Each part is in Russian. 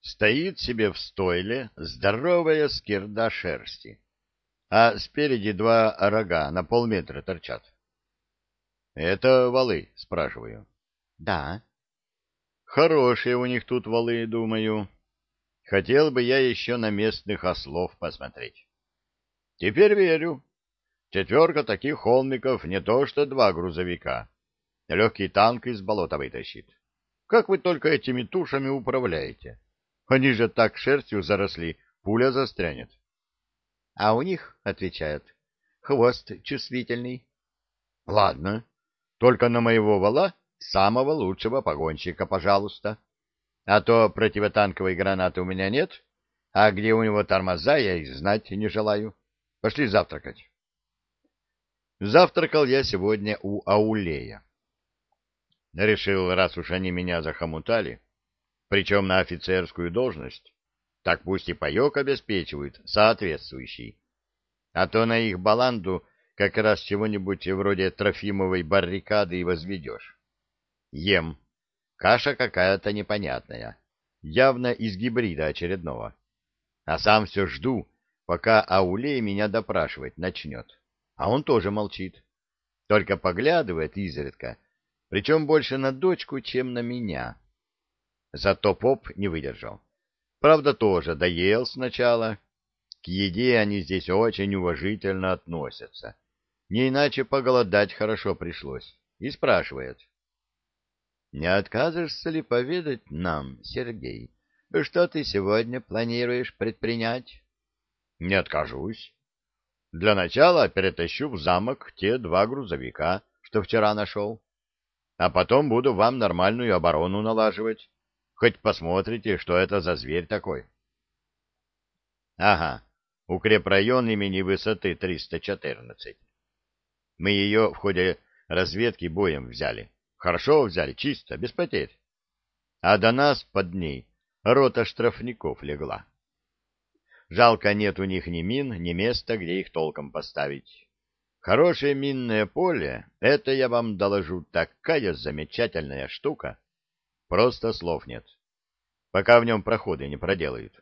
Стоит себе в стойле здоровая скирда шерсти, а спереди два рога на полметра торчат. — Это валы, спрашиваю. — Да. — Хорошие у них тут валы, думаю. Хотел бы я еще на местных ослов посмотреть. Теперь верю. Четверка таких холмиков не то что два грузовика. Легкий танк из болота вытащит. Как вы только этими тушами управляете? Они же так шерстью заросли, пуля застрянет. А у них, отвечают, хвост чувствительный. Ладно, только на моего вала самого лучшего погонщика, пожалуйста. А то противотанковой гранаты у меня нет, а где у него тормоза, я и знать не желаю. Пошли завтракать. Завтракал я сегодня у Аулея. Решил, раз уж они меня захомутали, причем на офицерскую должность, так пусть и паек обеспечивают соответствующий. А то на их баланду как раз чего-нибудь вроде Трофимовой баррикады и возведешь. Ем. Каша какая-то непонятная, явно из гибрида очередного. А сам все жду, пока Аулей меня допрашивать начнет. А он тоже молчит, только поглядывает изредка, причем больше на дочку, чем на меня. Зато поп не выдержал. Правда, тоже доел сначала. К еде они здесь очень уважительно относятся. Не иначе поголодать хорошо пришлось. И спрашивает. Не откажешься ли поведать нам, Сергей, что ты сегодня планируешь предпринять? Не откажусь. Для начала перетащу в замок те два грузовика, что вчера нашел. А потом буду вам нормальную оборону налаживать. Хоть посмотрите, что это за зверь такой. Ага, укрепрайон имени высоты 314. Мы ее в ходе разведки боем взяли. Хорошо взяли, чисто, без потерь. А до нас под ней рота штрафников легла. Жалко, нет у них ни мин, ни места, где их толком поставить. Хорошее минное поле — это, я вам доложу, такая замечательная штука. Просто слов нет, пока в нем проходы не проделают.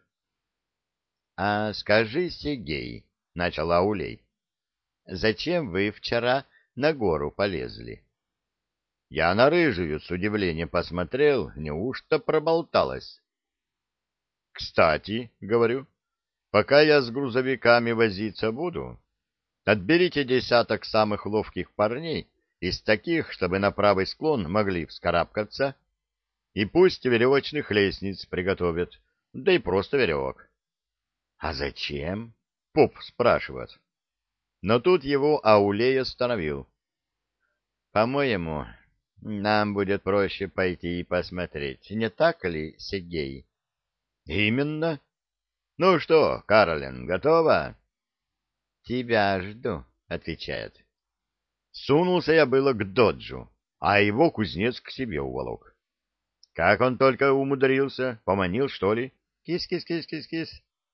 — А скажи, Сергей, — начал Аулей, — зачем вы вчера на гору полезли? Я на рыжую с удивлением посмотрел, неужто проболталась. — Кстати, — говорю, — пока я с грузовиками возиться буду, отберите десяток самых ловких парней из таких, чтобы на правый склон могли вскарабкаться, и пусть веревочных лестниц приготовят, да и просто веревок. — А зачем? — поп спрашивает. Но тут его Аулей остановил. — По-моему, нам будет проще пойти и посмотреть, не так ли, Сергей? — Именно. Ну что, Каролин, готова? — Тебя жду, — отвечает. Сунулся я было к доджу, а его кузнец к себе уволок. Как он только умудрился, поманил, что ли? Кис-кис-кис-кис-кис.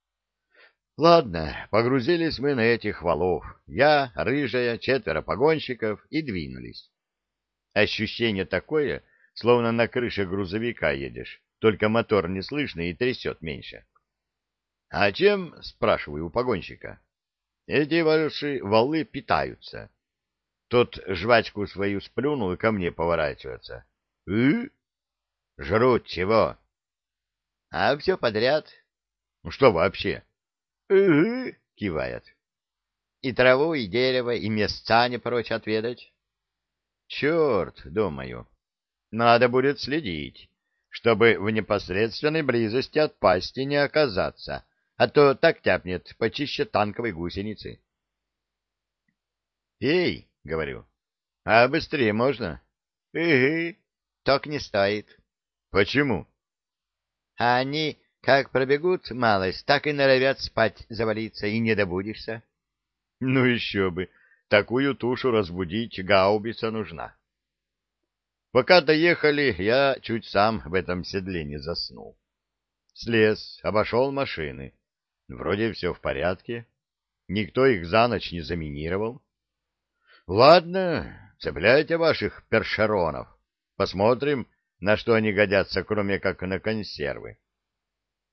Ладно, погрузились мы на этих валов. Я, рыжая, четверо погонщиков и двинулись. Ощущение такое, словно на крыше грузовика едешь, только мотор не слышно и трясет меньше. — А чем, спрашиваю у погонщика, эти ваши валы питаются? Тот жвачку свою сплюнул и ко мне поворачивается. — Жрут чего? — А все подряд. — Ну что вообще? — кивает. — И траву, и дерево, и места не прочь отведать. — Черт, думаю, надо будет следить, чтобы в непосредственной близости от пасти не оказаться, а то так тяпнет почище танковой гусеницы. — Эй, — говорю, — а быстрее можно? — так не стоит. — Почему? — А они, как пробегут малость, так и норовят спать завалиться, и не добудешься. — Ну еще бы, такую тушу разбудить гаубица нужна. Пока доехали, я чуть сам в этом седле не заснул. Слез, обошел машины. Вроде все в порядке. Никто их за ночь не заминировал. Ладно, цепляйте ваших першеронов. Посмотрим, на что они годятся, кроме как на консервы.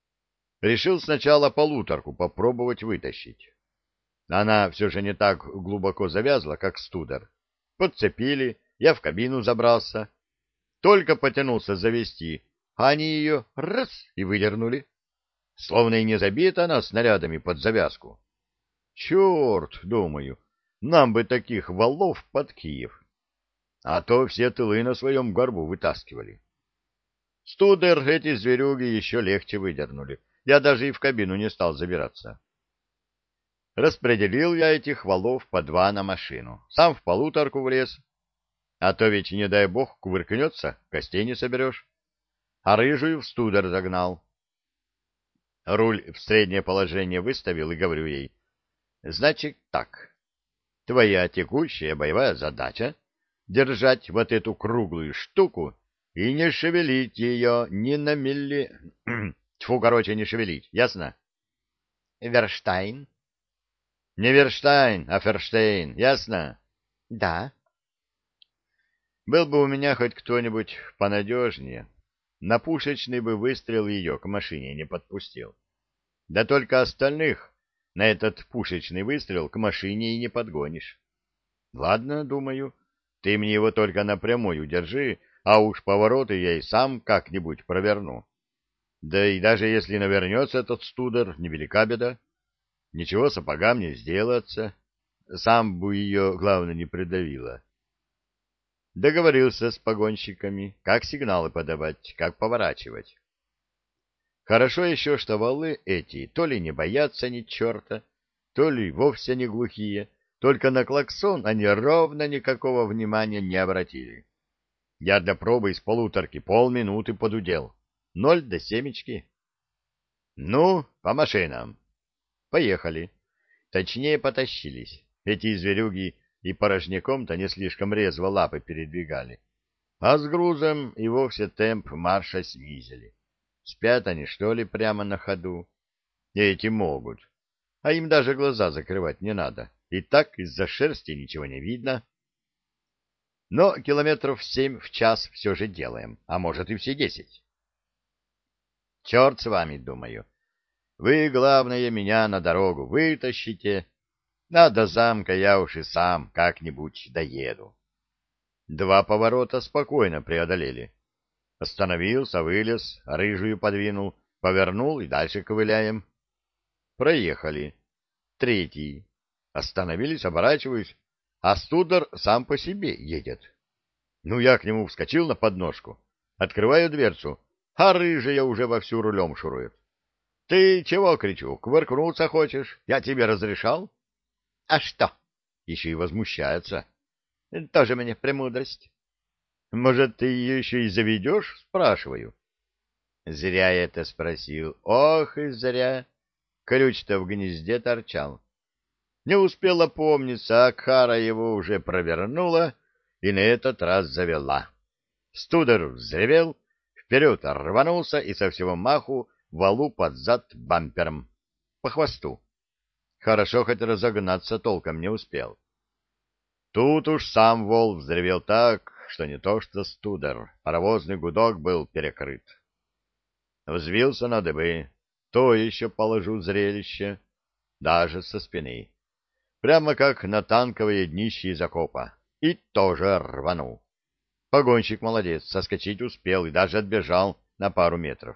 решил сначала полуторку попробовать вытащить. Она все же не так глубоко завязла, как студер. Подцепили, я в кабину забрался. Только потянулся завести, а они ее раз и выдернули. Словно и не забита она снарядами под завязку. Черт, думаю, нам бы таких валов под Киев. А то все тылы на своем горбу вытаскивали. Студер эти зверюги еще легче выдернули. Я даже и в кабину не стал забираться. Распределил я этих валов по два на машину. Сам в полуторку влез. А то ведь, не дай бог, кувыркнется, костей не соберешь. А рыжую в студер загнал. Руль в среднее положение выставил и говорю ей: значит так, твоя текущая боевая задача — держать вот эту круглую штуку и не шевелить ее ни на Тьфу, короче, не шевелить, ясно? Верштайн? Не Верштайн, а Ферштейн, ясно? Да. Был бы у меня хоть кто-нибудь понадежнее, на пушечный бы выстрел ее к машине не подпустил. Да только остальных на этот пушечный выстрел к машине и не подгонишь. Ладно, думаю, ты мне его только напрямую держи, а уж повороты я и сам как-нибудь проверну. Да и даже если навернется этот студер, невелика беда. Ничего сапогам не сделаться. Сам бы ее, главное, не придавило. Договорился с погонщиками, как сигналы подавать, как поворачивать. Хорошо еще, что валы эти то ли не боятся ни черта, то ли вовсе не глухие, только на клаксон они ровно никакого внимания не обратили. Я для пробы из полуторки полминуты подудел. 0 до семечки. Ну, по машинам. Поехали. Точнее, потащились. Эти зверюги и порожняком-то не слишком резво лапы передвигали. А с грузом и вовсе темп марша снизили. Спят они, что ли, прямо на ходу? Эти могут. А им даже глаза закрывать не надо. И так из-за шерсти ничего не видно. Но километров 7 в час все же делаем, а может и все 10. Черт с вами, думаю. Вы, главное, меня на дорогу вытащите, а до замка я уж и сам как-нибудь доеду. 2 поворота спокойно преодолели. Остановился, вылез, рыжую подвинул, повернул и дальше ковыляем. Проехали. 3. Остановились, оборачиваюсь, а студер сам по себе едет. Ну, я к нему вскочил на подножку, открываю дверцу, а рыжая уже вовсю рулем шурует. — Ты чего, — кричу, — кувыркнуться хочешь? Я тебе разрешал? — А что? — еще и возмущается. — Тоже мне премудрость. — Может, ты ее еще и заведешь? — спрашиваю. Зря я это спросил. Ох и зря. Ключ-то в гнезде торчал. Не успел опомниться, а Кара его уже провернула и на этот раз завела. Студер взревел, вперед рванулся и со всего маху валу под зад бампером. По хвосту. Хорошо, хоть разогнаться толком не успел. Тут уж сам вол взревел так, что не то что студер, паровозный гудок был перекрыт. Взвился на дыбы, то еще положу зрелище, даже со спины. Прямо как на танковое днище из окопа. И тоже рванул. Погонщик молодец, соскочить успел и даже отбежал на пару метров.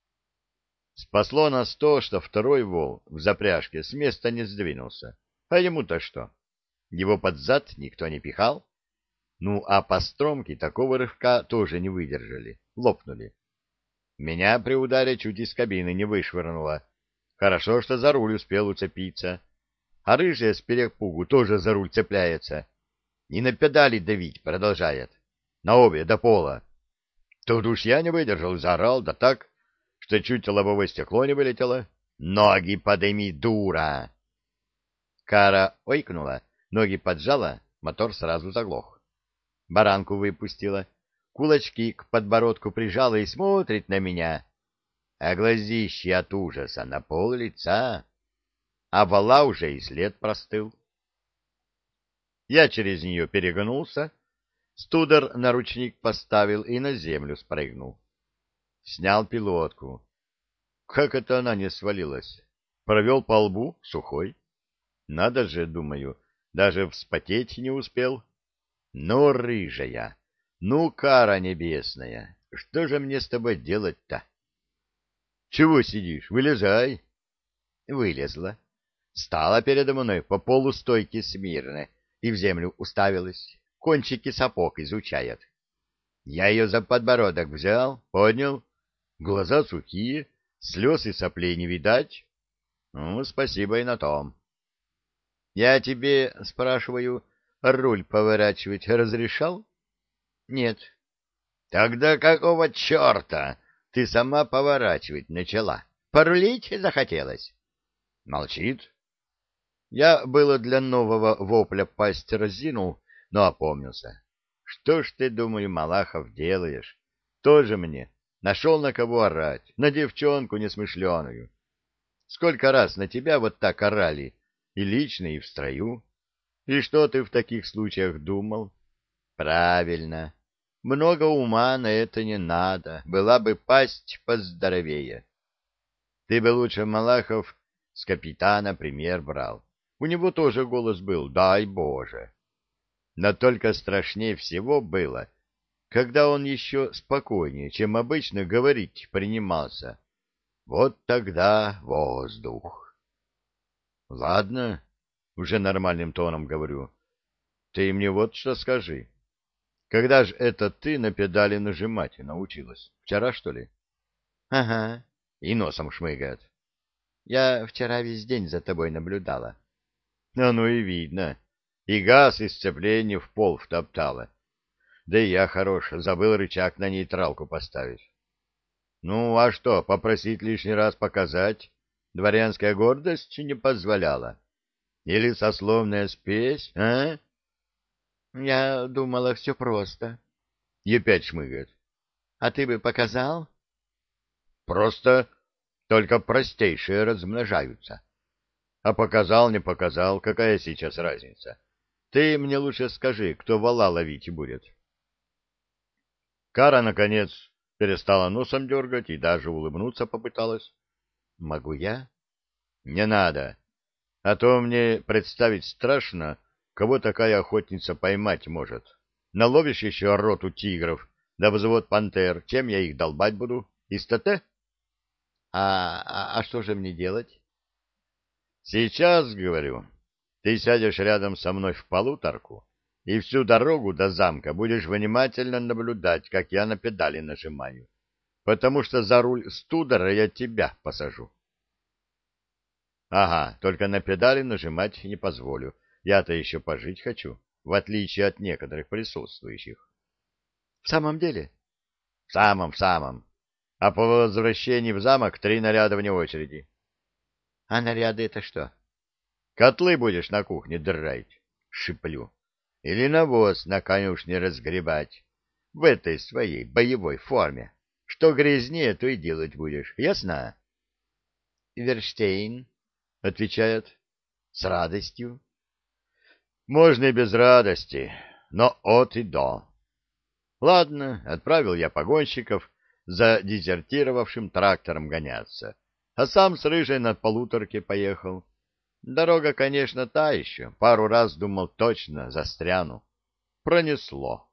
Спасло нас то, что второй вол в запряжке с места не сдвинулся. А ему-то что? Его под зад никто не пихал. Ну, а постромки такого рывка тоже не выдержали, лопнули. Меня при ударе чуть из кабины не вышвырнуло. Хорошо, что за руль успел уцепиться. А рыжая с перепугу тоже за руль цепляется. И на педали давить продолжает. На обе до пола. Тут уж я не выдержал и заорал, да так, что чуть лобовое стекло не вылетело. «Ноги подыми, дура!» Кара ойкнула, ноги поджала, мотор сразу заглох. Баранку выпустила, кулачки к подбородку прижала и смотрит на меня, а глазищи от ужаса на пол лица, а вала уже и след простыл. Я через нее перегнулся, студер на ручник поставил и на землю спрыгнул. Снял пилотку. Как это она не свалилась? Провел по лбу, сухой. Надо же, думаю, даже вспотеть не успел. Ну, рыжая, ну, кара небесная, что же мне с тобой делать-то? Чего сидишь? Вылезай. Вылезла. Стала передо мной по полустойке смирно и в землю уставилась. Кончики сапог изучает. Я ее за подбородок взял, поднял. Глаза сухие, слез и соплей не видать. Ну, спасибо и на том. Я тебе, спрашиваю, руль поворачивать разрешал? Нет. Тогда какого черта ты сама поворачивать начала? Порулить захотелось? Молчит. Я было для нового вопля пасть разинул, но опомнился. Что ж ты, думаю, Малахов, делаешь? Тоже мне. Нашел на кого орать, на девчонку несмышленую. Сколько раз на тебя вот так орали, и лично, и в строю. И что ты в таких случаях думал? Правильно. Много ума на это не надо, была бы пасть поздоровее. Ты бы лучше, Малахов, с капитана пример брал. У него тоже голос был, дай Боже. Но только страшнее всего было, когда он еще спокойнее, чем обычно, говорить принимался. Вот тогда воздух. Ладно, уже нормальным тоном говорю. Ты мне вот что скажи. Когда же это ты на педали нажимать научилась? Вчера, что ли? Ага. И носом шмыгает. Я вчера весь день за тобой наблюдала. Ну и видно. И газ, и сцепление в пол втоптала. Да и я хорош, забыл рычаг на нейтралку поставить. Ну, а что, попросить лишний раз показать? Дворянская гордость не позволяла. Или сословная спесь, а? Я думала, все просто. И опять шмыгает. А ты бы показал? Просто только простейшие размножаются. А показал, не показал, какая сейчас разница? Ты мне лучше скажи, кто вала ловить будет. Кара, наконец, перестала носом дергать и даже улыбнуться попыталась. Могу я? Не надо. А то мне представить страшно, кого такая охотница поймать может. Наловишь еще роту тигров, да взвод пантер, чем я их долбать буду? Из ТТ? А что же мне делать? Сейчас, говорю, ты сядешь рядом со мной в полуторку и всю дорогу до замка будешь внимательно наблюдать, как я на педали нажимаю, потому что за руль студера я тебя посажу. Ага, только на педали нажимать не позволю. Я-то еще пожить хочу, в отличие от некоторых присутствующих. В самом деле? В самом. А по возвращении в замок 3 наряда вне очереди. А наряды это что? Котлы будешь на кухне драить, шиплю. Или навоз на конюшне разгребать. В этой своей боевой форме. Что грязнее, то и делать будешь. Ясно? Верштейн, отвечает, с радостью. Можно и без радости, но от и до. Ладно, отправил я погонщиков за дезертировавшим трактором гоняться, а сам с рыжей на полуторке поехал. Дорога, конечно, та еще, пару раз думал точно застряну. Пронесло.